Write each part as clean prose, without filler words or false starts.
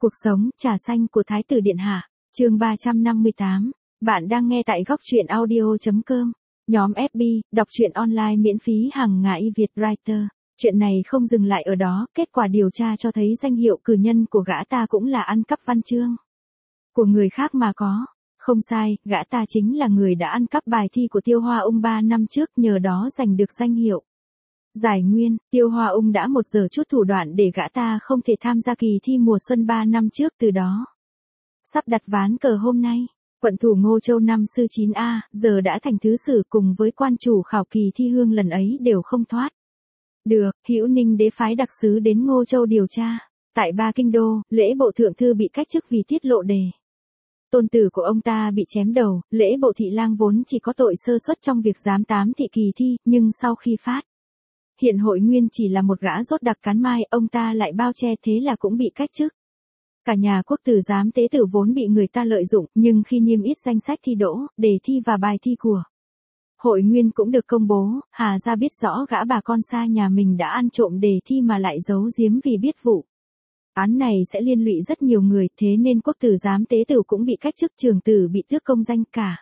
Cuộc sống, trà xanh của Thái tử Điện Hạ, chương 358. Bạn đang nghe tại góc truyện audio.com. Nhóm FB, đọc truyện online miễn phí hàng ngày Việt Writer. Chuyện này không dừng lại ở đó, kết quả điều tra cho thấy danh hiệu cử nhân của gã ta cũng là ăn cắp văn chương của người khác mà có. Không sai, gã ta chính là người đã ăn cắp bài thi của Tiêu Hoa Ung 3 năm trước, nhờ đó giành được danh hiệu. Giải nguyên, Tiêu Hoa Ung đã một giờ chút thủ đoạn để gã ta không thể tham gia kỳ thi mùa xuân 3 năm trước, từ đó sắp đặt ván cờ hôm nay. Quận thủ Ngô Châu năm sư 9A, giờ đã thành thứ sử, cùng với quan chủ khảo kỳ thi hương lần ấy đều không thoát được. Hữu Ninh đế phái đặc sứ đến Ngô Châu điều tra. Tại Ba Kinh Đô, Lễ Bộ thượng thư bị cách chức vì tiết lộ đề tôn tử của ông ta bị chém đầu. Lễ Bộ thị lang vốn chỉ có tội sơ suất trong việc giám tám thị kỳ thi, nhưng sau khi phát hiện Hội Nguyên chỉ là một gã rốt đặc cán mai, ông ta lại bao che, thế là cũng bị cách chức. Cả nhà quốc tử giám tế tử vốn bị người ta lợi dụng, nhưng khi niêm yết danh sách thi đỗ, đề thi và bài thi của Hội Nguyên cũng được công bố, Hà ra biết rõ gã bà con xa nhà mình đã ăn trộm đề thi mà lại giấu giếm vì biết vụ án này sẽ liên lụy rất nhiều người, thế nên quốc tử giám tế tử cũng bị cách chức, trường tử bị tước công danh, cả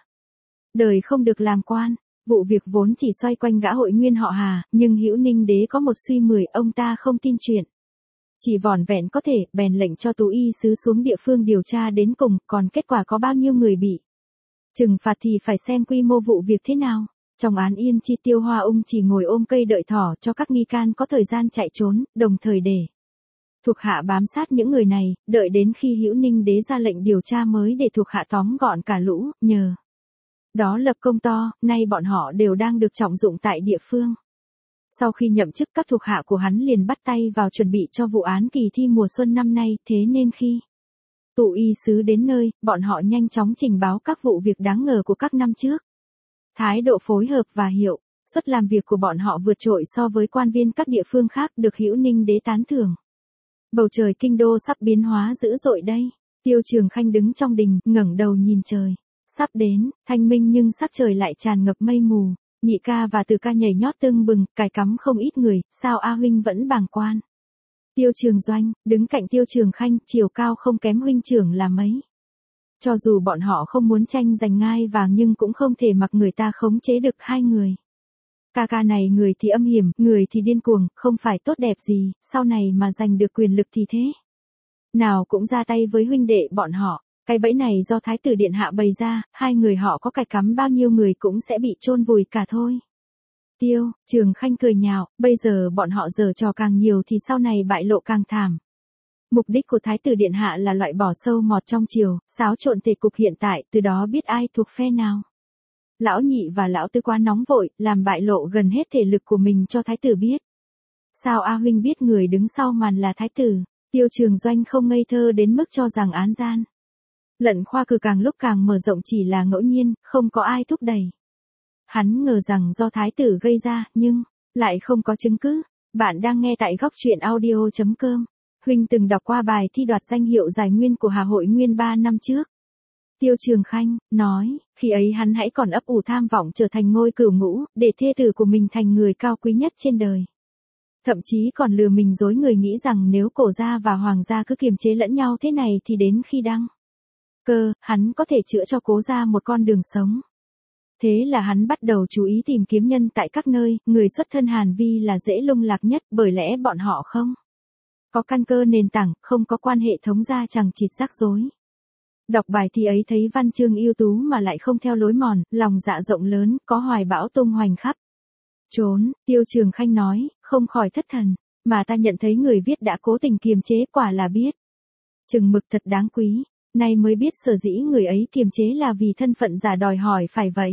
đời không được làm quan. Vụ việc vốn chỉ xoay quanh gã Hội Nguyên họ Hà, nhưng Hữu Ninh đế có một suy mười, ông ta không tin chuyện chỉ vỏn vẹn có thể, bèn lệnh cho tú y sứ xuống địa phương điều tra đến cùng, còn kết quả có bao nhiêu người bị trừng phạt thì phải xem quy mô vụ việc thế nào. Trong án Yên Chi, Tiêu Hoa Ung chỉ ngồi ôm cây đợi thỏ cho các nghi can có thời gian chạy trốn, đồng thời để thuộc hạ bám sát những người này, đợi đến khi Hữu Ninh đế ra lệnh điều tra mới để thuộc hạ tóm gọn cả lũ, nhờ đó lập công to. Nay bọn họ đều đang được trọng dụng tại địa phương. Sau khi nhậm chức, các thuộc hạ của hắn liền bắt tay vào chuẩn bị cho vụ án kỳ thi mùa xuân năm nay, thế nên khi tụ y sứ đến nơi, bọn họ nhanh chóng trình báo các vụ việc đáng ngờ của các năm trước. Thái độ phối hợp và hiệu suất làm việc của bọn họ vượt trội so với quan viên các địa phương khác, được Hữu Ninh đế tán thưởng. Bầu trời kinh đô sắp biến hóa dữ dội đây. Tiêu Trường Khanh đứng trong đình, ngẩng đầu nhìn trời. Sắp đến, thanh minh nhưng sắc trời lại tràn ngập mây mù. Nhị ca và Từ ca nhảy nhót tưng bừng, cài cắm không ít người, sao A huynh vẫn bàng quan. Tiêu Trường Doanh, đứng cạnh Tiêu Trường Khanh, chiều cao không kém huynh trưởng là mấy. Cho dù bọn họ không muốn tranh giành ngai vàng nhưng cũng không thể mặc người ta khống chế được hai người. Ca ca này người thì âm hiểm, người thì điên cuồng, không phải tốt đẹp gì, sau này mà giành được quyền lực thì thế nào cũng ra tay với huynh đệ bọn họ. Cái bẫy này do Thái tử Điện Hạ bày ra, hai người họ có cài cắm bao nhiêu người cũng sẽ bị chôn vùi cả thôi. Tiêu Trường Khanh cười nhạo, bây giờ bọn họ giở trò càng nhiều thì sau này bại lộ càng thảm. Mục đích của Thái tử Điện Hạ là loại bỏ sâu mọt trong triều, xáo trộn thể cục hiện tại, từ đó biết ai thuộc phe nào. Lão Nhị và Lão Tứ quá nóng vội, làm bại lộ gần hết thể lực của mình cho Thái tử biết. Sao A huynh biết người đứng sau màn là Thái tử? Tiêu Trường Doanh không ngây thơ đến mức cho rằng án gian lận khoa cử càng lúc càng mở rộng chỉ là ngẫu nhiên, không có ai thúc đẩy. Hắn ngờ rằng do Thái tử gây ra, nhưng lại không có chứng cứ. Bạn đang nghe tại góc truyện audio.com. Huynh từng đọc qua bài thi đoạt danh hiệu giải nguyên của Hà Hội Nguyên 3 năm trước. Tiêu Trường Khanh nói, khi ấy hắn hãy còn ấp ủ tham vọng trở thành ngôi cửu ngũ, để thê tử của mình thành người cao quý nhất trên đời. Thậm chí còn lừa mình dối người nghĩ rằng nếu cổ gia và hoàng gia cứ kiềm chế lẫn nhau thế này thì đến khi đăng cơ, hắn có thể chữa cho cố gia một con đường sống. Thế là hắn bắt đầu chú ý tìm kiếm nhân tại các nơi, người xuất thân Hàn Vi là dễ lung lạc nhất, bởi lẽ bọn họ không có căn cơ nền tảng, không có quan hệ thống gia chằng chịt rắc rối. Đọc bài thi ấy thấy văn chương ưu tú mà lại không theo lối mòn, lòng dạ rộng lớn, có hoài bão tung hoành khắp trốn. Tiêu Trường Khanh nói, không khỏi thất thần, mà ta nhận thấy người viết đã cố tình kiềm chế, quả là biết chừng mực thật đáng quý. Nay mới biết sở dĩ người ấy kiềm chế là vì thân phận giả đòi hỏi phải vậy.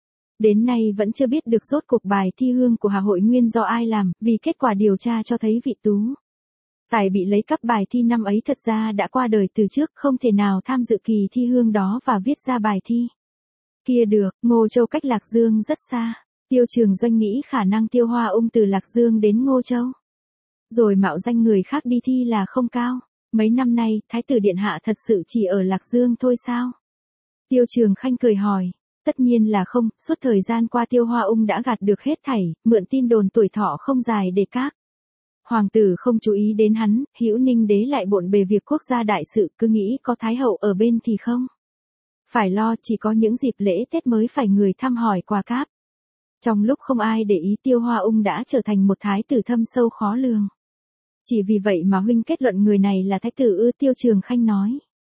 Đến nay vẫn chưa biết được rốt cuộc bài thi hương của Hà Hội Nguyên do ai làm, vì kết quả điều tra cho thấy vị tú tài bị lấy cắp bài thi năm ấy thật ra đã qua đời từ trước, không thể nào tham dự kỳ thi hương đó và viết ra bài thi kia được. Ngô Châu cách Lạc Dương rất xa. Tiêu Trường Doanh nghĩ khả năng Tiêu Hoa Ung từ Lạc Dương đến Ngô Châu rồi mạo danh người khác đi thi là không cao. Mấy năm nay, Thái tử Điện Hạ thật sự chỉ ở Lạc Dương thôi sao? Tiêu Trường Khanh cười hỏi. Tất nhiên là không, suốt thời gian qua Tiêu Hoa Ung đã gạt được hết thảy, mượn tin đồn tuổi thọ không dài để các Hoàng tử không chú ý đến hắn, Hữu Ninh đế lại bộn bề việc quốc gia đại sự, cứ nghĩ có thái hậu ở bên thì không phải lo, chỉ có những dịp lễ Tết mới phải người thăm hỏi quà cáp. Trong lúc không ai để ý, Tiêu Hoa Ung đã trở thành một thái tử thâm sâu khó lường. Chỉ vì vậy mà huynh kết luận người này là thái tử ư? Tiêu Trường Khanh nói.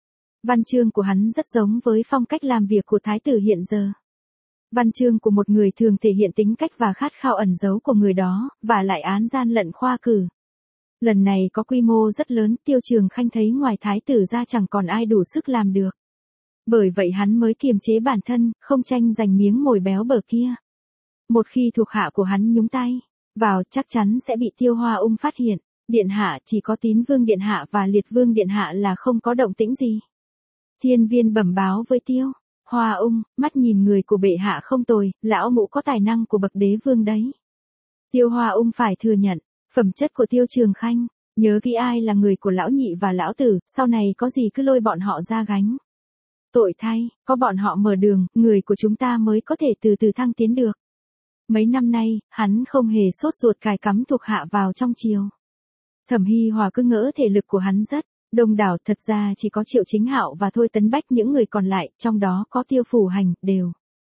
Văn chương của hắn rất giống với phong cách làm việc của thái tử hiện giờ. Văn chương của một người thường thể hiện tính cách và khát khao ẩn giấu của người đó, và lại án gian lận khoa cử. Lần này có quy mô rất lớn, Tiêu Trường Khanh thấy ngoài thái tử ra chẳng còn ai đủ sức làm được. Bởi vậy hắn mới kiềm chế bản thân, không tranh giành miếng mồi béo bở kia. Một khi thuộc hạ của hắn nhúng tay vào, chắc chắn sẽ bị Tiêu Hoa Ung phát hiện. Điện hạ, chỉ có Tín Vương điện hạ và Liệt Vương điện hạ là không có động tĩnh gì. Thiên Viên bẩm báo với Tiêu Hoa Ung, mắt nhìn người của bệ hạ không tồi, lão ngũ có tài năng của bậc đế vương đấy. Tiêu Hoa Ung phải thừa nhận, phẩm chất của Tiêu Trường Khanh, nhớ kỹ ai là người của lão nhị và lão tử, sau này có gì cứ lôi bọn họ ra gánh. Tội thay, có bọn họ mở đường, người của chúng ta mới có thể từ từ thăng tiến được. Mấy năm nay, hắn không hề sốt ruột cài cắm thuộc hạ vào trong triều. Thẩm Hy Hòa cứ ngỡ thể lực của hắn rất đông đảo, thật ra chỉ có Triệu Chính Hạo và Thôi Tấn Bách, những người còn lại, trong đó có Tiêu Phủ Hành, đều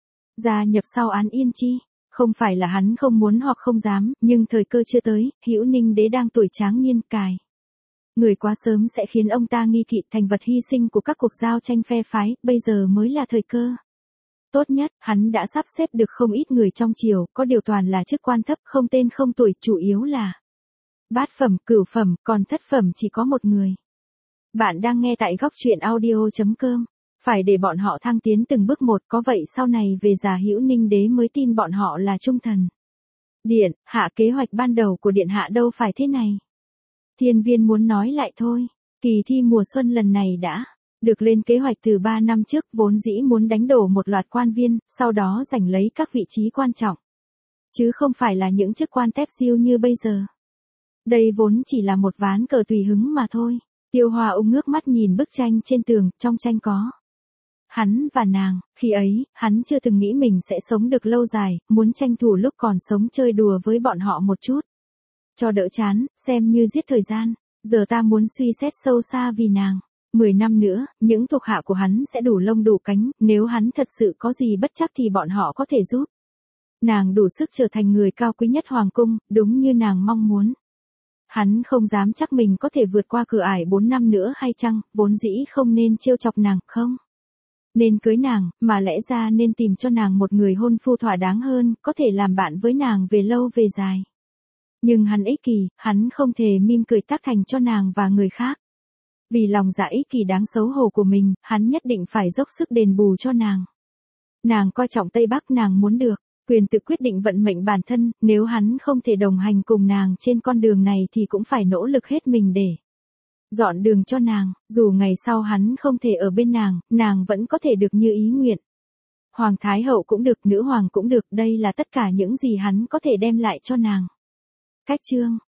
gia nhập sau án Yên Chi. Không phải là hắn không muốn hoặc không dám, nhưng thời cơ chưa tới, Hữu Ninh đế đang tuổi tráng niên, cài người quá sớm sẽ khiến ông ta nghi kỵ, thành vật hy sinh của các cuộc giao tranh phe phái, bây giờ mới là thời cơ tốt nhất. Hắn đã sắp xếp được không ít người trong triều, có điều toàn là chức quan thấp, không tên không tuổi, chủ yếu là bát phẩm, cửu phẩm, còn thất phẩm chỉ có một người. Bạn đang nghe tại góc truyện audio.com. Phải để bọn họ thăng tiến từng bước một, có vậy sau này về già Hữu Ninh đế mới tin bọn họ là trung thần. Điện hạ, kế hoạch ban đầu của điện hạ đâu phải thế này. Thiên Viên muốn nói lại thôi. Kỳ thi mùa xuân lần này đã được lên kế hoạch từ 3 năm trước, vốn dĩ muốn đánh đổ một loạt quan viên, sau đó giành lấy các vị trí quan trọng. Chứ không phải là những chức quan tép diêu như bây giờ. Đây vốn chỉ là một ván cờ tùy hứng mà thôi. Tiêu Hoa Ung ngước mắt nhìn bức tranh trên tường, trong tranh có hắn và nàng, khi ấy, hắn chưa từng nghĩ mình sẽ sống được lâu dài, muốn tranh thủ lúc còn sống chơi đùa với bọn họ một chút. Cho đỡ chán, xem như giết thời gian, giờ ta muốn suy xét sâu xa vì nàng. 10 năm nữa, những thuộc hạ của hắn sẽ đủ lông đủ cánh, nếu hắn thật sự có gì bất trắc thì bọn họ có thể giúp nàng đủ sức trở thành người cao quý nhất hoàng cung, đúng như nàng mong muốn. Hắn không dám chắc mình có thể vượt qua cửa ải 4 năm nữa hay chăng, vốn dĩ không nên trêu chọc nàng, không nên cưới nàng, mà lẽ ra nên tìm cho nàng một người hôn phu thỏa đáng hơn, có thể làm bạn với nàng về lâu về dài. Nhưng hắn ích kỷ, hắn không thể mỉm cười tác thành cho nàng và người khác. Vì lòng dạ ích kỷ đáng xấu hổ của mình, hắn nhất định phải dốc sức đền bù cho nàng. Nàng coi trọng Tây Bắc, nàng muốn được quyền tự quyết định vận mệnh bản thân, nếu hắn không thể đồng hành cùng nàng trên con đường này thì cũng phải nỗ lực hết mình để dọn đường cho nàng, dù ngày sau hắn không thể ở bên nàng vẫn có thể được như ý nguyện. Hoàng Thái Hậu cũng được, nữ hoàng cũng được, đây là tất cả những gì hắn có thể đem lại cho nàng. Cách chương